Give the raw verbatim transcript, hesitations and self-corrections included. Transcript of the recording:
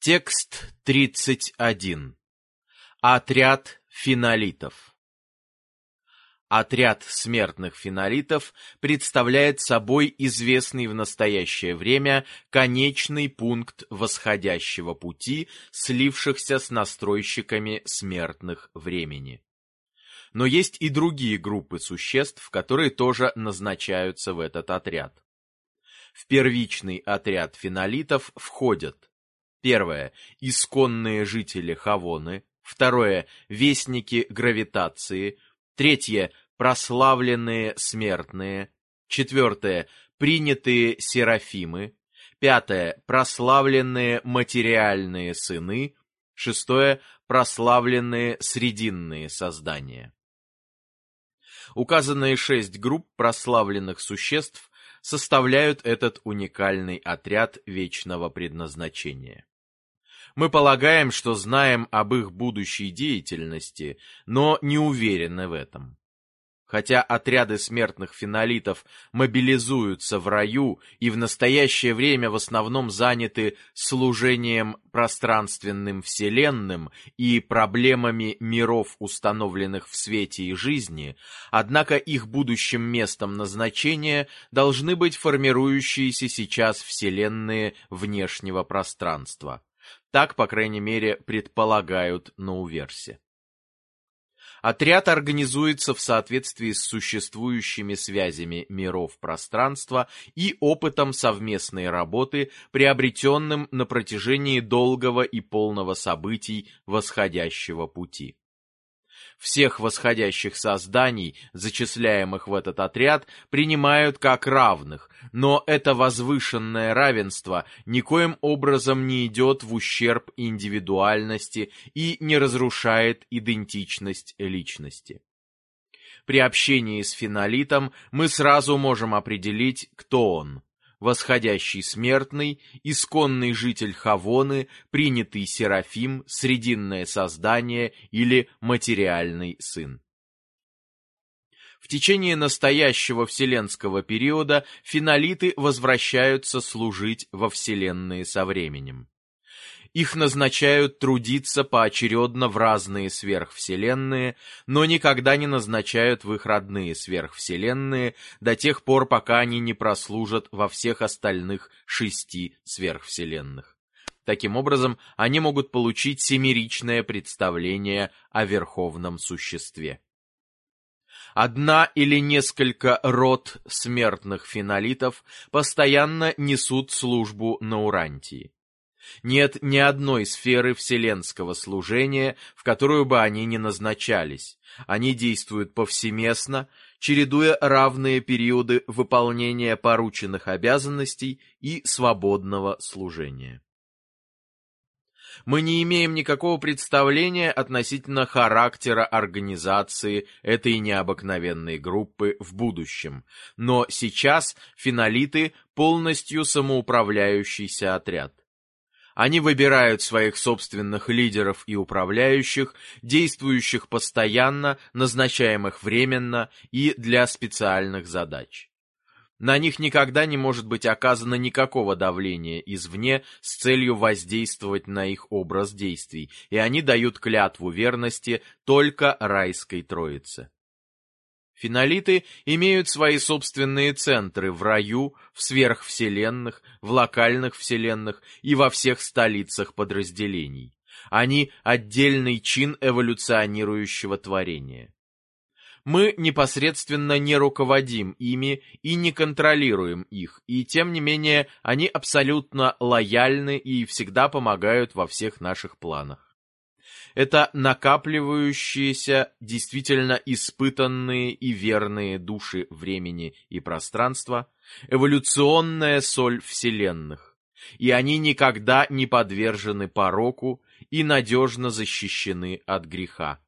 Текст тридцать один. Отряд фенолитов. Отряд смертных фенолитов представляет собой известный в настоящее время конечный пункт восходящего пути, слившихся с настройщиками смертных времени. Но есть и другие группы существ, которые тоже назначаются в этот отряд. В первичный отряд фенолитов входят: первое – исконные жители Хавоны, второе – вестники гравитации, третье – прославленные смертные, четвертое – принятые серафимы, пятое – прославленные материальные сыны, шестое – прославленные срединные создания. Указанные шесть групп прославленных существ составляют этот уникальный отряд вечного предназначения. Мы полагаем, что знаем об их будущей деятельности, но не уверены в этом. Хотя отряды смертных фенолитов мобилизуются в раю и в настоящее время в основном заняты служением пространственным вселенным и проблемами миров, установленных в свете и жизни, однако их будущим местом назначения должны быть формирующиеся сейчас вселенные внешнего пространства. Так, по крайней мере, предполагают науверсе. Отряд организуется в соответствии с существующими связями миров пространства и опытом совместной работы, приобретенным на протяжении долгого и полного событий восходящего пути. Всех восходящих созданий, зачисляемых в этот отряд, принимают как равных, но это возвышенное равенство никоим образом не идет в ущерб индивидуальности и не разрушает идентичность личности. При общении с фенолитом мы сразу можем определить, кто он: восходящий смертный, исконный житель Хавоны, принятый серафим, срединное создание или материальный сын. В течение настоящего вселенского периода фенолиты возвращаются служить во вселенные со временем. Их назначают трудиться поочередно в разные сверхвселенные, но никогда не назначают в их родные сверхвселенные до тех пор, пока они не прослужат во всех остальных шести сверхвселенных. Таким образом, они могут получить семеричное представление о верховном существе. Одна или несколько род смертных фенолитов постоянно несут службу на Урантии. Нет ни одной сферы вселенского служения, в которую бы они не назначались. Они действуют повсеместно, чередуя равные периоды выполнения порученных обязанностей и свободного служения. Мы не имеем никакого представления относительно характера организации этой необыкновенной группы в будущем, но сейчас фенолиты – полностью самоуправляющийся отряд. Они выбирают своих собственных лидеров и управляющих, действующих постоянно, назначаемых временно и для специальных задач. На них никогда не может быть оказано никакого давления извне с целью воздействовать на их образ действий, и они дают клятву верности только райской троице. Фенолиты имеют свои собственные центры в раю, в сверхвселенных, в локальных вселенных и во всех столицах подразделений. Они – отдельный чин эволюционирующего творения. Мы непосредственно не руководим ими и не контролируем их, и тем не менее они абсолютно лояльны и всегда помогают во всех наших планах. Это накапливающиеся, действительно испытанные и верные души времени и пространства, эволюционная соль вселенных, и они никогда не подвержены пороку и надежно защищены от греха.